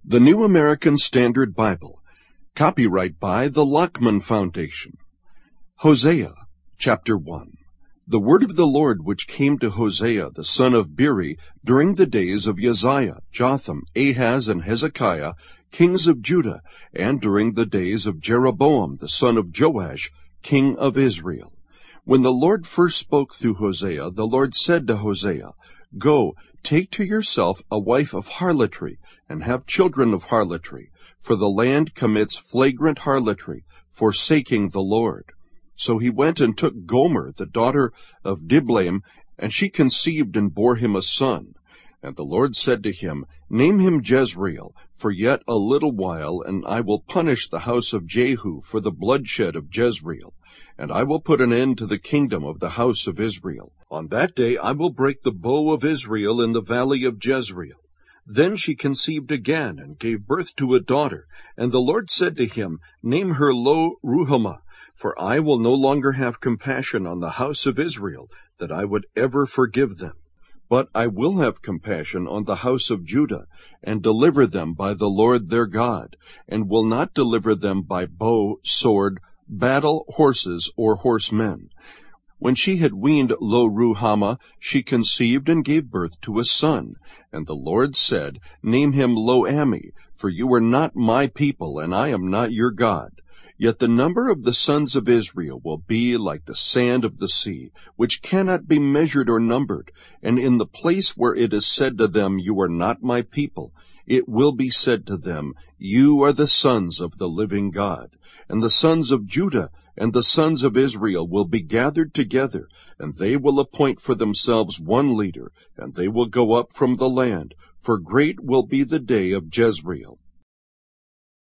The New American Standard Bible. Copyright by the Lockman Foundation. Hosea, chapter 1. The word of the Lord which came to Hosea the son of Beeri during the days of Uzziah, Jotham, Ahaz, and Hezekiah, kings of Judah, and during the days of Jeroboam the son of Joash, king of Israel. When the Lord first spoke through Hosea, the Lord said to Hosea, "Go, take to yourself a wife of harlotry, and have children of harlotry, for the land commits flagrant harlotry, forsaking the Lord." So he went and took Gomer, the daughter of Diblaim, and she conceived and bore him a son. And the Lord said to him, "Name him Jezreel, for yet a little while, and I will punish the house of Jehu for the bloodshed of Jezreel. And I will put an end to the kingdom of the house of Israel. On that day I will break the bow of Israel in the valley of Jezreel." Then she conceived again, and gave birth to a daughter. And the Lord said to him, "Name her Lo-ruhamah, for I will no longer have compassion on the house of Israel, that I would ever forgive them. But I will have compassion on the house of Judah, and deliver them by the Lord their God, and will not deliver them by bow, sword, battle, horses, or horsemen." When she had weaned Lo-ruhamah, she conceived and gave birth to a son. And the Lord said, "Name him Lo-ammi, for you are not my people, and I am not your God. Yet the number of the sons of Israel will be like the sand of the sea, which cannot be measured or numbered. And in the place where it is said to them, 'You are not my people,' it will be said to them, 'You are the sons of the living God.' And the sons of Judah and the sons of Israel will be gathered together, and they will appoint for themselves one leader, and they will go up from the land, for great will be the day of Jezreel.